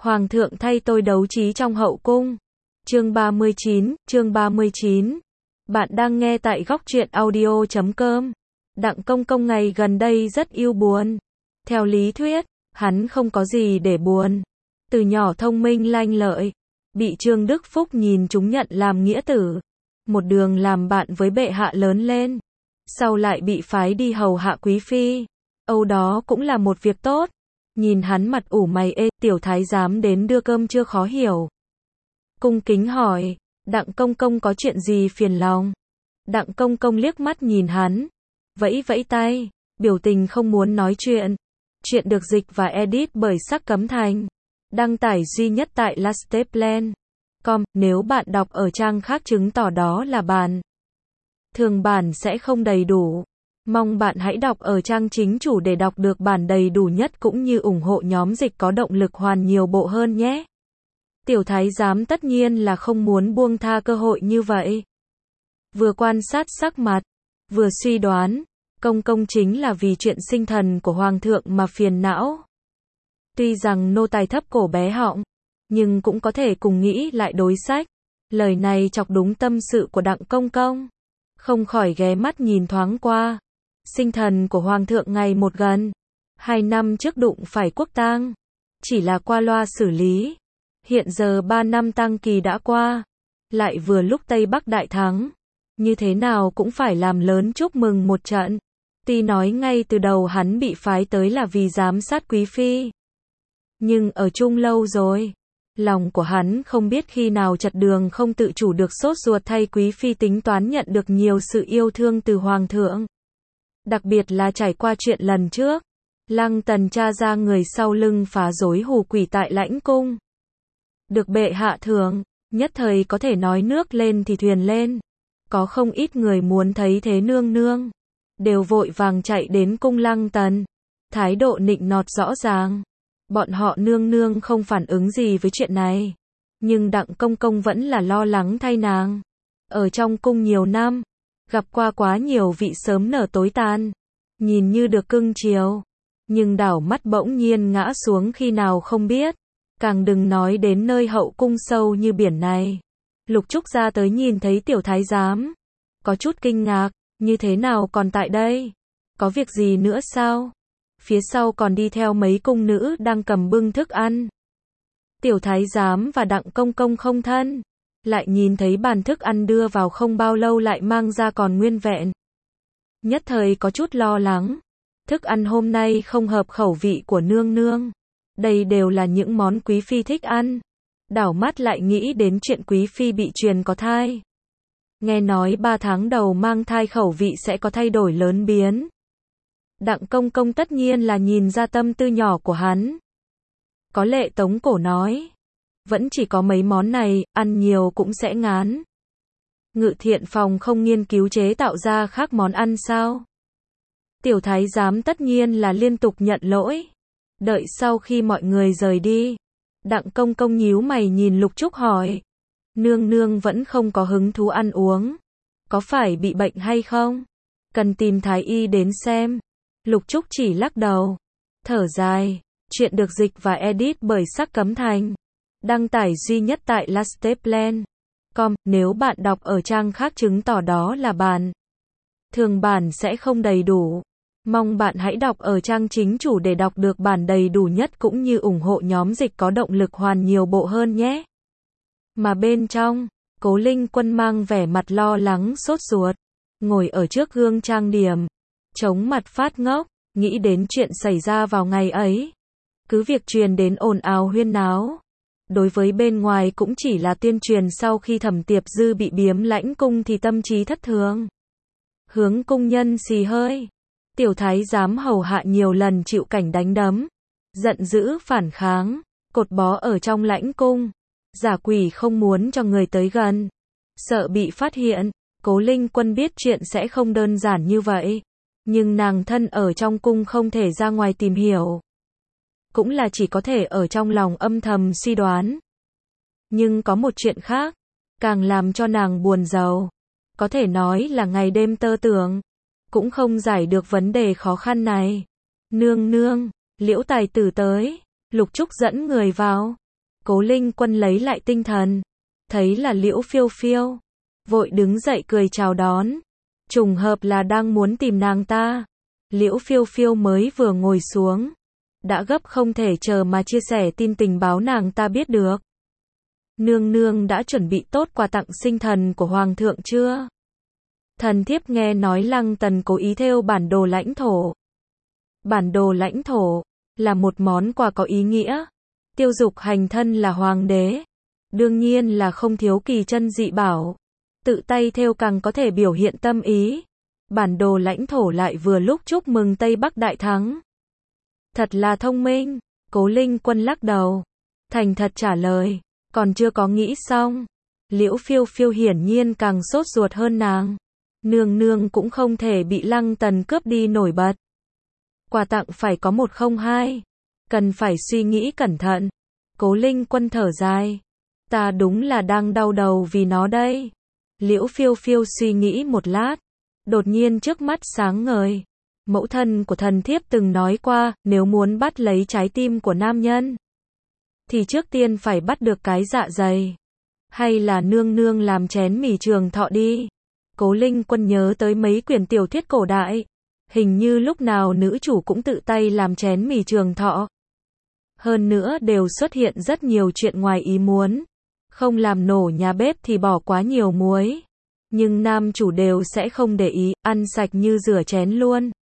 Hoàng thượng thay tôi đấu trí trong hậu cung. Chương 39. Bạn đang nghe tại góc truyện audio.com. Đặng Công Công ngày gần đây rất yêu buồn. Theo lý thuyết, hắn không có gì để buồn. Từ nhỏ thông minh lanh lợi, bị Trương Đức Phúc nhìn chúng nhận làm nghĩa tử. Một đường làm bạn với bệ hạ lớn lên. Sau lại bị phái đi hầu hạ quý phi. Âu đó cũng là một việc tốt. Nhìn hắn mặt ủ mày ê, tiểu thái giám đến đưa cơm chưa khó hiểu. Cung kính hỏi, Đặng Công Công có chuyện gì phiền lòng? Đặng Công Công liếc mắt nhìn hắn, vẫy vẫy tay, biểu tình không muốn nói chuyện. Chuyện được dịch và edit bởi Sắc Cấm Thành. Đăng tải duy nhất tại lasteplan.com, nếu bạn đọc ở trang khác chứng tỏ đó là bản thường bản sẽ không đầy đủ. Mong bạn hãy đọc ở trang chính chủ để đọc được bản đầy đủ nhất cũng như ủng hộ nhóm dịch có động lực hoàn nhiều bộ hơn nhé. Tiểu thái giám tất nhiên là không muốn buông tha cơ hội như vậy. Vừa quan sát sắc mặt, vừa suy đoán, Công Công chính là vì chuyện sinh thần của Hoàng thượng mà phiền não. Tuy rằng nô tài thấp cổ bé họng, nhưng cũng có thể cùng nghĩ lại đối sách. Lời này chọc đúng tâm sự của Đặng Công Công. Không khỏi ghé mắt nhìn thoáng qua. Sinh thần của Hoàng thượng ngày một gần. 2 năm trước đụng phải quốc tang. Chỉ là qua loa xử lý. Hiện giờ 3 năm tang kỳ đã qua. Lại vừa lúc Tây Bắc đại thắng. Như thế nào cũng phải làm lớn chúc mừng một trận. Tuy nói ngay từ đầu hắn bị phái tới là vì giám sát quý phi. Nhưng ở chung lâu rồi. Lòng của hắn không biết khi nào chật đường không tự chủ được sốt ruột thay quý phi tính toán nhận được nhiều sự yêu thương từ Hoàng thượng. Đặc biệt là trải qua chuyện lần trước. Lăng Tần tra ra người sau lưng phá rối hù quỷ tại lãnh cung. Được bệ hạ thưởng, nhất thời có thể nói nước lên thì thuyền lên. Có không ít người muốn thấy thế nương nương. Đều vội vàng chạy đến cung Lăng Tần. Thái độ nịnh nọt rõ ràng. Bọn họ nương nương không phản ứng gì với chuyện này. Nhưng Đặng Công Công vẫn là lo lắng thay nàng. Ở trong cung nhiều năm, gặp qua quá nhiều vị sớm nở tối tàn. Nhìn như được cưng chiều. Nhưng đảo mắt bỗng nhiên ngã xuống khi nào không biết. Càng đừng nói đến nơi hậu cung sâu như biển này. Lục Trúc ra tới nhìn thấy tiểu thái giám. Có chút kinh ngạc, như thế nào còn tại đây? Có việc gì nữa sao? Phía sau còn đi theo mấy cung nữ đang cầm bưng thức ăn. Tiểu thái giám và Đặng Công Công không thân. Lại nhìn thấy bàn thức ăn đưa vào không bao lâu lại mang ra còn nguyên vẹn. Nhất thời có chút lo lắng. Thức ăn hôm nay không hợp khẩu vị của nương nương. Đây đều là những món quý phi thích ăn. Đảo mắt lại nghĩ đến chuyện quý phi bị truyền có thai. Nghe nói 3 tháng đầu mang thai khẩu vị sẽ có thay đổi lớn biến. Đặng Công Công tất nhiên là nhìn ra tâm tư nhỏ của hắn. Có lệ tống cổ nói. Vẫn chỉ có mấy món này, ăn nhiều cũng sẽ ngán. Ngự thiện phòng không nghiên cứu chế tạo ra khác món ăn sao? Tiểu thái giám tất nhiên là liên tục nhận lỗi. Đợi sau khi mọi người rời đi. Đặng Công Công nhíu mày nhìn Lục Trúc hỏi. Nương nương vẫn không có hứng thú ăn uống. Có phải bị bệnh hay không? Cần tìm thái y đến xem. Lục Trúc chỉ lắc đầu. Thở dài. Chuyện được dịch và edit bởi Sắc Cấm Thành. Đăng tải duy nhất tại lasteplan.com. Nếu bạn đọc ở trang khác chứng tỏ đó là bản thường bản sẽ không đầy đủ. Mong bạn hãy đọc ở trang chính chủ để đọc được bản đầy đủ nhất cũng như ủng hộ nhóm dịch có động lực hoàn nhiều bộ hơn nhé. Mà bên trong, Cố Linh Quân mang vẻ mặt lo lắng sốt ruột. Ngồi ở trước gương trang điểm. Chống mặt phát ngốc, nghĩ đến chuyện xảy ra vào ngày ấy. Cứ việc truyền đến ồn ào huyên náo. Đối với bên ngoài cũng chỉ là tuyên truyền sau khi Thẩm Tiệp Dư bị biếm lãnh cung thì tâm trí thất thường. Hướng cung nhân xì hơi. Tiểu thái giám hầu hạ nhiều lần chịu cảnh đánh đấm. Giận dữ phản kháng. Cột bó ở trong lãnh cung. Giả quỷ không muốn cho người tới gần. Sợ bị phát hiện. Cố Linh Quân biết chuyện sẽ không đơn giản như vậy. Nhưng nàng thân ở trong cung không thể ra ngoài tìm hiểu. Cũng là chỉ có thể ở trong lòng âm thầm suy đoán. Nhưng có một chuyện khác. Càng làm cho nàng buồn rầu. Có thể nói là ngày đêm tơ tưởng. Cũng không giải được vấn đề khó khăn này. Nương nương, Liễu tài tử tới. Lục Trúc dẫn người vào. Cố Linh Quân lấy lại tinh thần, thấy là Liễu Phiêu Phiêu, vội đứng dậy cười chào đón. Trùng hợp là đang muốn tìm nàng ta. Liễu Phiêu Phiêu mới vừa ngồi xuống, đã gấp không thể chờ mà chia sẻ tin tình báo nàng ta biết được. Nương nương đã chuẩn bị tốt quà tặng sinh thần của hoàng thượng chưa? Thần thiếp nghe nói Lăng Tần cố ý thêu bản đồ lãnh thổ. Bản đồ lãnh thổ là một món quà có ý nghĩa. Tiêu Dục Hành thân là hoàng đế, đương nhiên là không thiếu kỳ chân dị bảo. Tự tay thêu càng có thể biểu hiện tâm ý. Bản đồ lãnh thổ lại vừa lúc chúc mừng Tây Bắc đại thắng. Thật là thông minh. Cố Linh Quân lắc đầu, thành thật trả lời, còn chưa có nghĩ xong. Liễu Phiêu Phiêu hiển nhiên càng sốt ruột hơn nàng. Nương nương cũng không thể bị Lăng Tần cướp đi nổi bật. Quà tặng phải có 102, cần phải suy nghĩ cẩn thận. Cố Linh Quân thở dài, ta đúng là đang đau đầu vì nó đây. Liễu Phiêu Phiêu suy nghĩ một lát, đột nhiên trước mắt sáng ngời. Mẫu thân của thần thiếp từng nói qua, nếu muốn bắt lấy trái tim của nam nhân, thì trước tiên phải bắt được cái dạ dày. Hay là nương nương làm chén mì trường thọ đi. Cố Linh Quân nhớ tới mấy quyển tiểu thuyết cổ đại. Hình như lúc nào nữ chủ cũng tự tay làm chén mì trường thọ. Hơn nữa đều xuất hiện rất nhiều chuyện ngoài ý muốn. Không làm nổ nhà bếp thì bỏ quá nhiều muối. Nhưng nam chủ đều sẽ không để ý, ăn sạch như rửa chén luôn.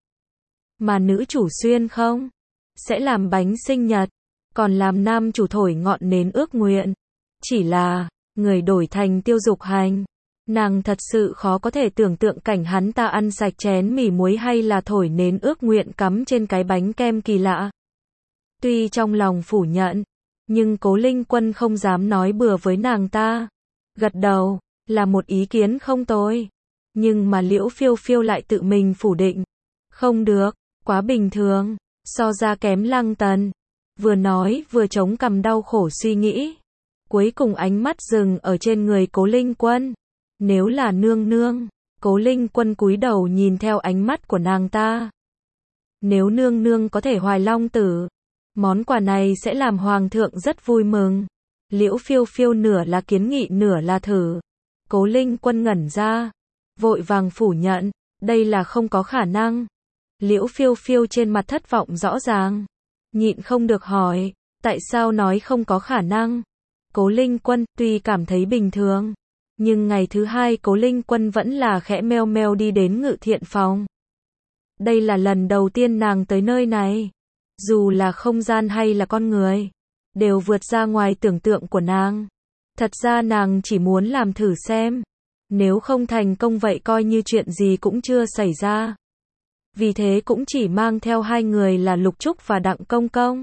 Mà nữ chủ xuyên không? Sẽ làm bánh sinh nhật, còn làm nam chủ thổi ngọn nến ước nguyện. Chỉ là, người đổi thành Tiêu Dục Hành. Nàng thật sự khó có thể tưởng tượng cảnh hắn ta ăn sạch chén mì muối hay là thổi nến ước nguyện cắm trên cái bánh kem kỳ lạ. Tuy trong lòng phủ nhận, nhưng Cố Linh Quân không dám nói bừa với nàng ta. Gật đầu, là một ý kiến không tồi. Nhưng mà Liễu Phiêu Phiêu lại tự mình phủ định. Không được, quá bình thường, so ra kém Lăng Tần. Vừa nói vừa chống cằm đau khổ suy nghĩ. Cuối cùng ánh mắt dừng ở trên người Cố Linh Quân. Nếu là nương nương, Cố Linh Quân cúi đầu nhìn theo ánh mắt của nàng ta. Nếu nương nương có thể hoài long tử, món quà này sẽ làm hoàng thượng rất vui mừng. Liễu Phiêu Phiêu nửa là kiến nghị nửa là thử. Cố Linh Quân ngẩn ra, vội vàng phủ nhận, đây là không có khả năng. Liễu Phiêu Phiêu trên mặt thất vọng rõ ràng, nhịn không được hỏi, tại sao nói không có khả năng? Cố Linh Quân tuy cảm thấy bình thường, nhưng ngày thứ hai Cố Linh Quân vẫn là khẽ meo meo đi đến Ngự Thiện phòng. Đây là lần đầu tiên nàng tới nơi này. Dù là không gian hay là con người, đều vượt ra ngoài tưởng tượng của nàng. Thật ra nàng chỉ muốn làm thử xem. Nếu không thành công vậy coi như chuyện gì cũng chưa xảy ra. Vì thế cũng chỉ mang theo hai người là Lục Trúc và Đặng Công Công.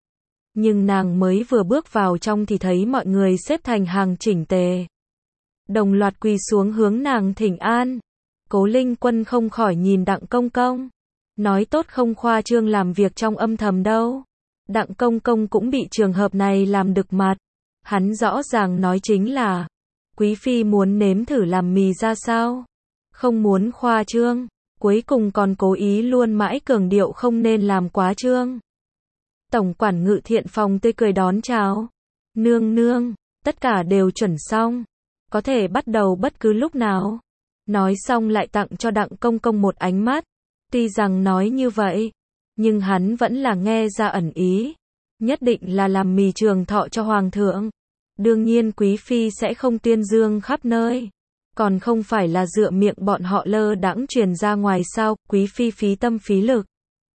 Nhưng nàng mới vừa bước vào trong thì thấy mọi người xếp thành hàng chỉnh tề, đồng loạt quỳ xuống hướng nàng thỉnh an. Cố Linh Quân không khỏi nhìn Đặng Công Công, nói tốt không khoa trương làm việc trong âm thầm đâu. Đặng Công Công cũng bị trường hợp này làm đực mặt. Hắn rõ ràng nói chính là, quý phi muốn nếm thử làm mì ra sao, không muốn khoa trương, cuối cùng còn cố ý luôn mãi cường điệu không nên làm quá trương. Tổng quản Ngự Thiện phòng tươi cười đón chào. Nương nương, tất cả đều chuẩn xong, có thể bắt đầu bất cứ lúc nào. Nói xong lại tặng cho Đặng Công Công một ánh mắt. Tuy rằng nói như vậy, nhưng hắn vẫn là nghe ra ẩn ý. Nhất định là làm mì trường thọ cho hoàng thượng. Đương nhiên quý phi sẽ không tuyên dương khắp nơi. Còn không phải là dựa miệng bọn họ lơ đãng truyền ra ngoài sao, quý phi phí tâm phí lực.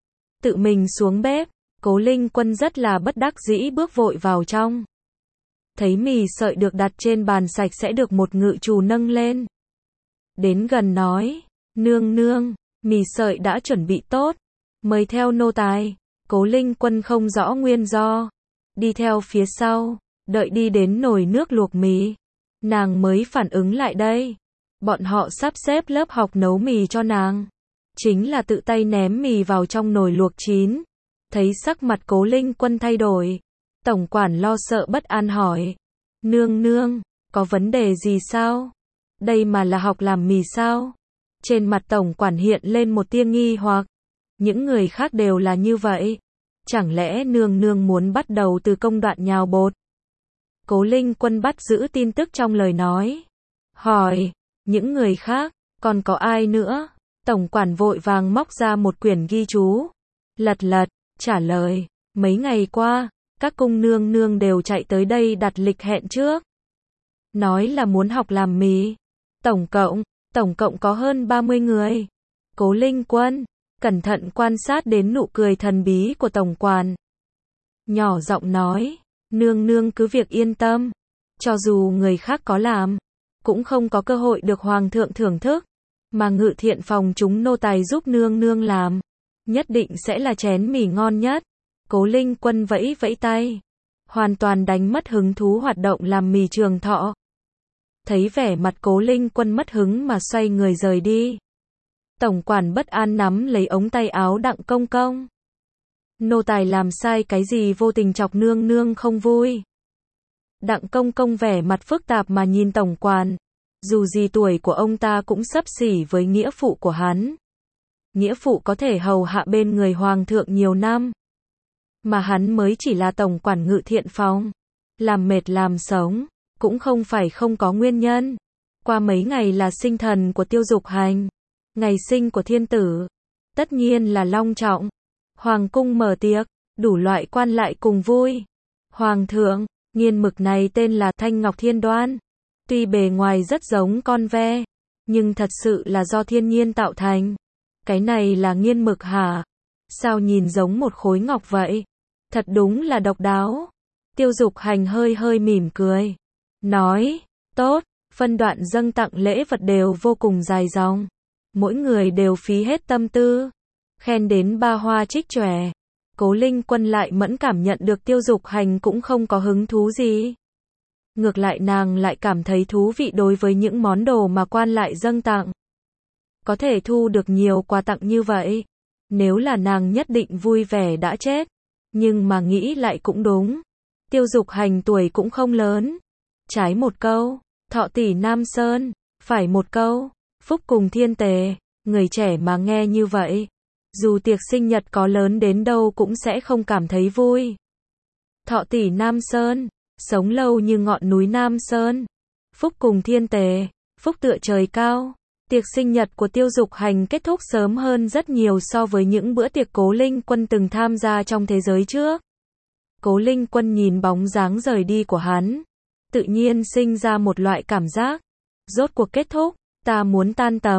Tự mình xuống bếp, Cố Linh Quân rất là bất đắc dĩ bước vội vào trong. Thấy mì sợi được đặt trên bàn sạch sẽ được một ngự trù nâng lên. Đến gần nói, nương nương, mì sợi đã chuẩn bị tốt, mời theo nô tài. Cố Linh Quân không rõ nguyên do, đi theo phía sau, đợi đi đến nồi nước luộc mì, nàng mới phản ứng lại đây. Bọn họ sắp xếp lớp học nấu mì cho nàng, chính là tự tay ném mì vào trong nồi luộc chín. Thấy sắc mặt Cố Linh Quân thay đổi, tổng quản lo sợ bất an hỏi, nương nương, có vấn đề gì sao? Đây mà là học làm mì sao? Trên mặt tổng quản hiện lên một tia nghi hoặc. Những người khác đều là như vậy. Chẳng lẽ nương nương muốn bắt đầu từ công đoạn nhào bột? Cố Linh Quân bắt giữ tin tức trong lời nói. Hỏi, những người khác, còn có ai nữa? Tổng quản vội vàng móc ra một quyển ghi chú. Lật lật, trả lời, mấy ngày qua, các cung nương nương đều chạy tới đây đặt lịch hẹn trước. Nói là muốn học làm mì. Tổng cộng có hơn 30 người. Cố Linh Quân, cẩn thận quan sát đến nụ cười thần bí của tổng quản. Nhỏ giọng nói, nương nương cứ việc yên tâm. Cho dù người khác có làm, cũng không có cơ hội được hoàng thượng thưởng thức. Mà Ngự Thiện phòng chúng nô tài giúp nương nương làm, nhất định sẽ là chén mì ngon nhất. Cố Linh Quân vẫy vẫy tay, hoàn toàn đánh mất hứng thú hoạt động làm mì Trường Thọ. Thấy vẻ mặt Cố Linh Quân mất hứng mà xoay người rời đi. Tổng quản bất an nắm lấy ống tay áo Đặng Công Công. Nô tài làm sai cái gì vô tình chọc nương nương không vui? Đặng Công Công vẻ mặt phức tạp mà nhìn tổng quản. Dù gì tuổi của ông ta cũng xấp xỉ với nghĩa phụ của hắn. Nghĩa phụ có thể hầu hạ bên người hoàng thượng nhiều năm. Mà hắn mới chỉ là tổng quản Ngự Thiện phòng. Làm mệt làm sống, cũng không phải không có nguyên nhân. Qua mấy ngày là sinh thần của Tiêu Dục Hành. Ngày sinh của thiên tử. Tất nhiên là long trọng. Hoàng cung mở tiệc, đủ loại quan lại cùng vui. Hoàng thượng, nghiên mực này tên là Thanh Ngọc Thiên Đoan. Tuy bề ngoài rất giống con ve, nhưng thật sự là do thiên nhiên tạo thành. Cái này là nghiên mực hả? Sao nhìn giống một khối ngọc vậy? Thật đúng là độc đáo. Tiêu Dục Hành hơi hơi mỉm cười. Nói, tốt, phân đoạn dâng tặng lễ vật đều vô cùng dài dòng. Mỗi người đều phí hết tâm tư. Khen đến ba hoa trích chòe. Cố Linh Quân lại mẫn cảm nhận được Tiêu Dục Hành cũng không có hứng thú gì. Ngược lại nàng lại cảm thấy thú vị đối với những món đồ mà quan lại dâng tặng. Có thể thu được nhiều quà tặng như vậy. Nếu là nàng nhất định vui vẻ đã chết. Nhưng mà nghĩ lại cũng đúng. Tiêu Dục Hành tuổi cũng không lớn. Trái một câu, thọ tỷ Nam Sơn. Phải một câu, phúc cùng thiên tề. Người trẻ mà nghe như vậy, dù tiệc sinh nhật có lớn đến đâu cũng sẽ không cảm thấy vui. Thọ tỷ Nam Sơn, sống lâu như ngọn núi Nam Sơn. Phúc cùng thiên tề, phúc tựa trời cao. Tiệc sinh nhật của Tiêu Dục Hành kết thúc sớm hơn rất nhiều so với những bữa tiệc Cố Linh Quân từng tham gia trong thế giới trước. Cố Linh Quân nhìn bóng dáng rời đi của hắn, tự nhiên sinh ra một loại cảm giác. Rốt cuộc kết thúc, ta muốn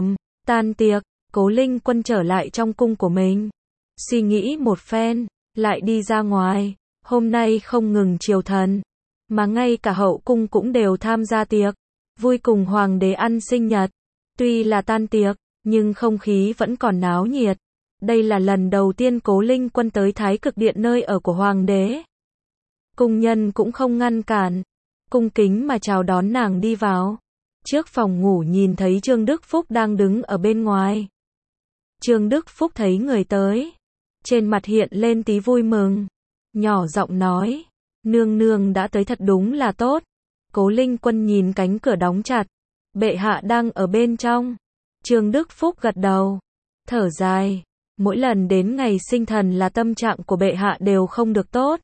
tan tiệc. Cố Linh Quân trở lại trong cung của mình. Suy nghĩ một phen, lại đi ra ngoài. Hôm nay không ngừng triều thần, mà ngay cả hậu cung cũng đều tham gia tiệc. Vui cùng hoàng đế ăn sinh nhật. Tuy là tan tiệc, nhưng không khí vẫn còn náo nhiệt. Đây là lần đầu tiên Cố Linh Quân tới Thái Cực Điện nơi ở của hoàng đế. Cung nhân cũng không ngăn cản, cung kính mà chào đón nàng đi vào. Trước phòng ngủ nhìn thấy Trương Đức Phúc đang đứng ở bên ngoài. Trương Đức Phúc thấy người tới, trên mặt hiện lên tí vui mừng, nhỏ giọng nói, nương nương đã tới thật đúng là tốt. Cố Linh Quân nhìn cánh cửa đóng chặt, bệ hạ đang ở bên trong. Trương Đức Phúc gật đầu, thở dài, mỗi lần đến ngày sinh thần là tâm trạng của bệ hạ đều không được tốt.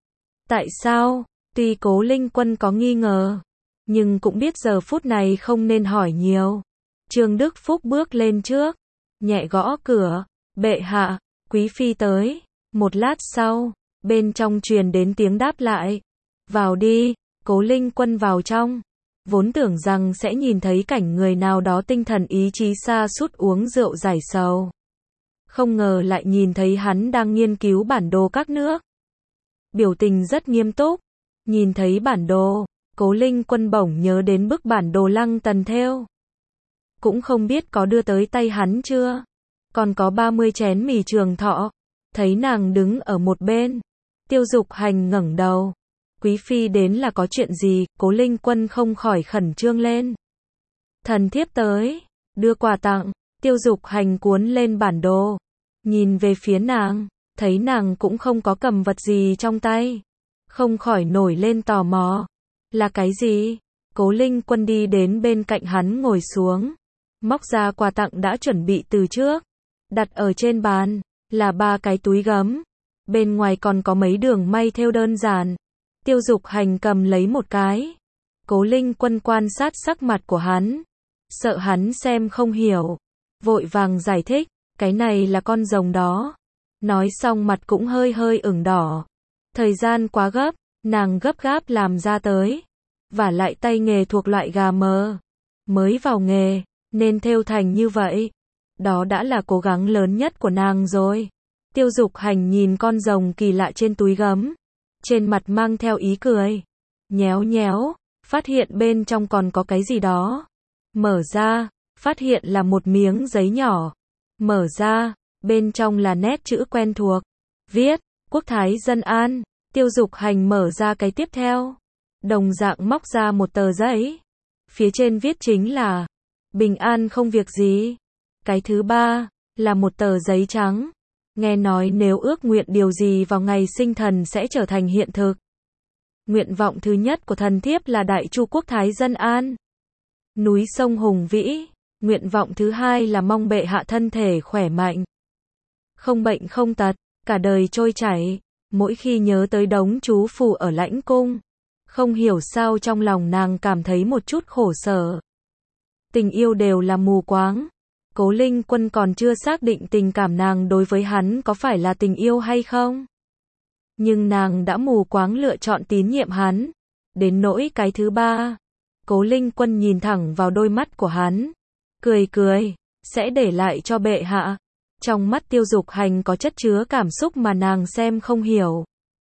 Tại sao? Tuy Cố Linh Quân có nghi ngờ, nhưng cũng biết giờ phút này không nên hỏi nhiều. Trương Đức Phúc bước lên trước, nhẹ gõ cửa, bệ hạ, quý phi tới. Một lát sau, bên trong truyền đến tiếng đáp lại, vào đi. Cố Linh Quân vào trong, vốn tưởng rằng sẽ nhìn thấy cảnh người nào đó tinh thần ý chí sa sút uống rượu giải sầu. Không ngờ lại nhìn thấy hắn đang nghiên cứu bản đồ các nước. Biểu tình rất nghiêm túc, nhìn thấy bản đồ, Cố Linh Quân bỗng nhớ đến bức bản đồ Lăng Tần thêu. Cũng không biết có đưa tới tay hắn chưa. Còn có 30 chén mì Trường Thọ. Thấy nàng đứng ở một bên, Tiêu Dục Hành ngẩng đầu. Quý phi đến là có chuyện gì? Cố Linh Quân không khỏi khẩn trương lên. Thần thiếp tới, đưa quà tặng. Tiêu Dục Hành cuốn lên bản đồ, nhìn về phía nàng, thấy nàng cũng không có cầm vật gì trong tay, không khỏi nổi lên tò mò. Là cái gì? Cố Linh Quân đi đến bên cạnh hắn ngồi xuống, móc ra quà tặng đã chuẩn bị từ trước, đặt ở trên bàn, là 3 cái túi gấm. Bên ngoài còn có mấy đường may thêu đơn giản. Tiêu Dục Hành cầm lấy một cái. Cố Linh Quân quan sát sắc mặt của hắn, sợ hắn xem không hiểu, vội vàng giải thích, cái này là con rồng đó. Nói xong mặt cũng hơi hơi ửng đỏ. Thời gian quá gấp, nàng gấp gáp làm ra tới. Vả lại tay nghề thuộc loại gà mờ. Mới vào nghề, nên thêu thành như vậy. Đó đã là cố gắng lớn nhất của nàng rồi. Tiêu Dục Hành nhìn con rồng kỳ lạ trên túi gấm. Trên mặt mang theo ý cười. Nhéo nhéo, phát hiện bên trong còn có cái gì đó. Mở ra, phát hiện là một miếng giấy nhỏ. Mở ra, bên trong là nét chữ quen thuộc. Viết, Quốc Thái Dân An. Tiêu Dục Hành mở ra cái tiếp theo. Đồng dạng móc ra một tờ giấy. Phía trên viết chính là bình an không việc gì. Cái thứ ba là một tờ giấy trắng. Nghe nói nếu ước nguyện điều gì vào ngày sinh thần sẽ trở thành hiện thực. Nguyện vọng thứ nhất của thần thiếp là Đại Chu Quốc Thái Dân An. Núi sông hùng vĩ. Nguyện vọng thứ hai là mong bệ hạ thân thể khỏe mạnh. Không bệnh không tật, cả đời trôi chảy. Mỗi khi nhớ tới đống chú phù ở lãnh cung, không hiểu sao trong lòng nàng cảm thấy một chút khổ sở. Tình yêu đều là mù quáng. Cố Linh Quân còn chưa xác định tình cảm nàng đối với hắn có phải là tình yêu hay không. Nhưng nàng đã mù quáng lựa chọn tín nhiệm hắn. Đến nỗi cái thứ ba, Cố Linh Quân nhìn thẳng vào đôi mắt của hắn, cười cười, sẽ để lại cho bệ hạ. Trong mắt Tiêu Dục Hành có chất chứa cảm xúc mà nàng xem không hiểu.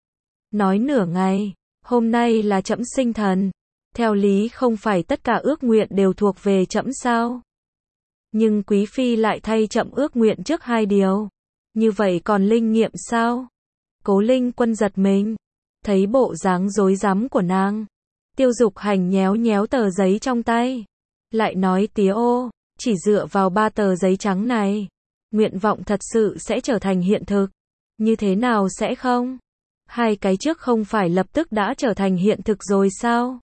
Nói nửa ngày, hôm nay là trẫm sinh thần. Theo lý không phải tất cả ước nguyện đều thuộc về trẫm sao? Nhưng quý phi lại thay trẫm ước nguyện trước 2 điều. Như vậy còn linh nghiệm sao? Cố Linh Quân giật mình, thấy bộ dáng rối rắm của nàng. Tiêu Dục Hành nhéo nhéo tờ giấy trong tay, lại nói tía ô, chỉ dựa vào 3 tờ giấy trắng này, nguyện vọng thật sự sẽ trở thành hiện thực. Như thế nào sẽ không? 2 cái trước không phải lập tức đã trở thành hiện thực rồi sao?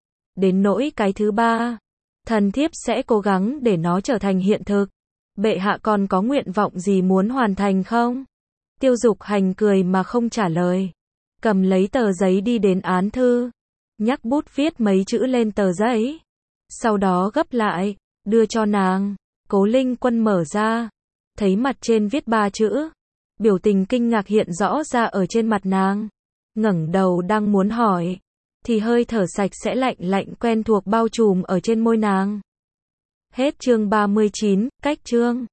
Đến nỗi cái thứ ba, thần thiếp sẽ cố gắng để nó trở thành hiện thực. Bệ hạ còn có nguyện vọng gì muốn hoàn thành không? Tiêu Dục Hành cười mà không trả lời. Cầm lấy tờ giấy đi đến án thư, nhắc bút viết mấy chữ lên tờ giấy. Sau đó gấp lại, đưa cho nàng. Cố Linh Quân mở ra, thấy mặt trên viết 3 chữ. Biểu tình kinh ngạc hiện rõ ra ở trên mặt nàng. Ngẩng đầu đang muốn hỏi, thì hơi thở sạch sẽ lạnh lạnh quen thuộc bao trùm ở trên môi nàng. Hết chương 39, cách chương.